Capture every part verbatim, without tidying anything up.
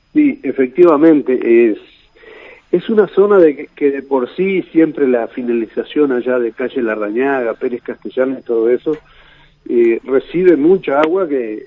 Sí, efectivamente, es, es una zona de que, que de por sí siempre la finalización allá de calle Larrañaga, Pérez Castellano y todo eso, eh, recibe mucha agua que,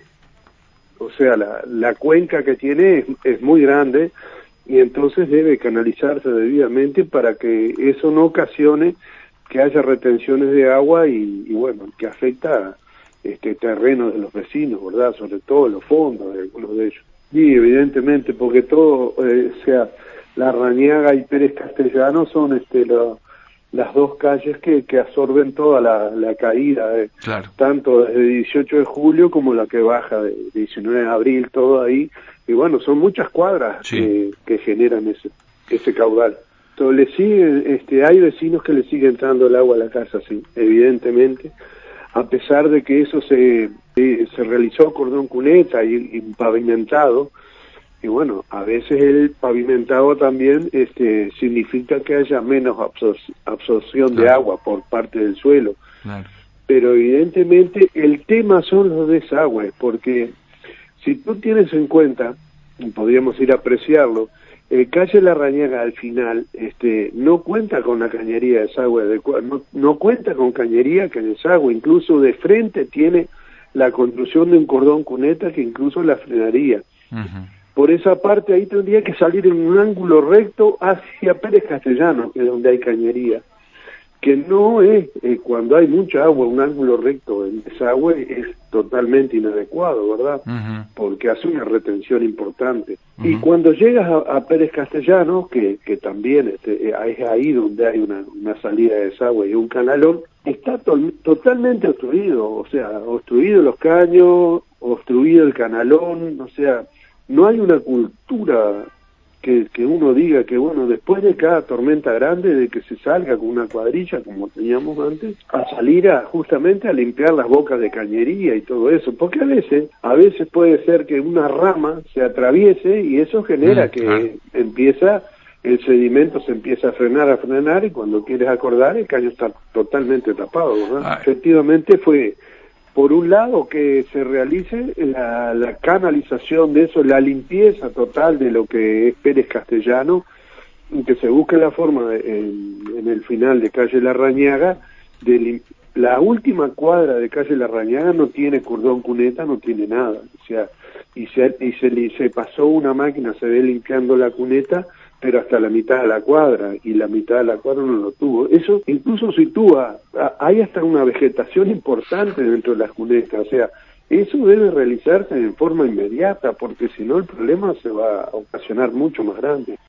o sea, la, la cuenca que tiene es, es muy grande y entonces debe canalizarse debidamente para que eso no ocasione que haya retenciones de agua y, y bueno, que afecta este terreno de los vecinos, ¿verdad? Sobre todo los fondos de algunos de ellos. Sí, evidentemente, porque todo, eh, o sea, Larrañaga y Pérez Castellano son este lo, las dos calles que, que absorben toda la, la caída, eh, Claro. tanto desde dieciocho de julio como la que baja de diecinueve de abril, todo ahí, y bueno, son muchas cuadras Sí. que, que generan ese ese caudal. Entonces, le siguen, este, hay vecinos que le sigue entrando el agua a la casa, sí, evidentemente, a pesar de que eso se, eh, se realizó cordón cuneta y, y pavimentado, y bueno, a veces el pavimentado también este, significa que haya menos absor absorción Claro. de agua por parte del suelo. Claro. Pero evidentemente el tema son los desagües, porque si tú tienes en cuenta, y podríamos ir a apreciarlo, eh, calle Larrañaga al final este, no cuenta con la cañería de desagüe adecuada, no, no cuenta con cañería que desagüe, incluso de frente tiene la construcción de un cordón cuneta que incluso la frenaría. Uh-huh. Por esa parte ahí tendría que salir en un ángulo recto hacia Pérez Castellano, que es donde hay cañería, que no es, eh, cuando hay mucha agua, un ángulo recto en desagüe es totalmente inadecuado, ¿verdad? Uh-huh. Porque hace una retención importante. Uh-huh. Y cuando llegas a, a Pérez Castellano, que, que también este, es ahí donde hay una, una salida de desagüe y un canalón, está to totalmente obstruido, o sea, obstruido los caños, obstruido el canalón, o sea, no hay una cultura que, que uno diga que, bueno, después de cada tormenta grande, de que se salga con una cuadrilla, como teníamos antes, a salir a justamente a limpiar las bocas de cañería y todo eso, porque a veces, a veces puede ser que una rama se atraviese y eso genera Mm, que claro. empieza, el sedimento se empieza a frenar, a frenar, y cuando quieres acordar, el caño está totalmente tapado, ¿verdad? Ah. Efectivamente fue, por un lado, que se realice la, la canalización de eso, la limpieza total de lo que es Pérez Castellano, y que se busque la forma de, en, en el final de calle Larrañaga, de la última cuadra de calle Larrañaga no tiene cordón cuneta, no tiene nada, o sea, y se, y se, se pasó una máquina, se ve limpiando la cuneta, pero hasta la mitad de la cuadra, y la mitad de la cuadra no lo tuvo. Eso incluso sitúa, hay hasta una vegetación importante dentro de las cunetas, o sea, eso debe realizarse en forma inmediata, porque si no el problema se va a ocasionar mucho más grande.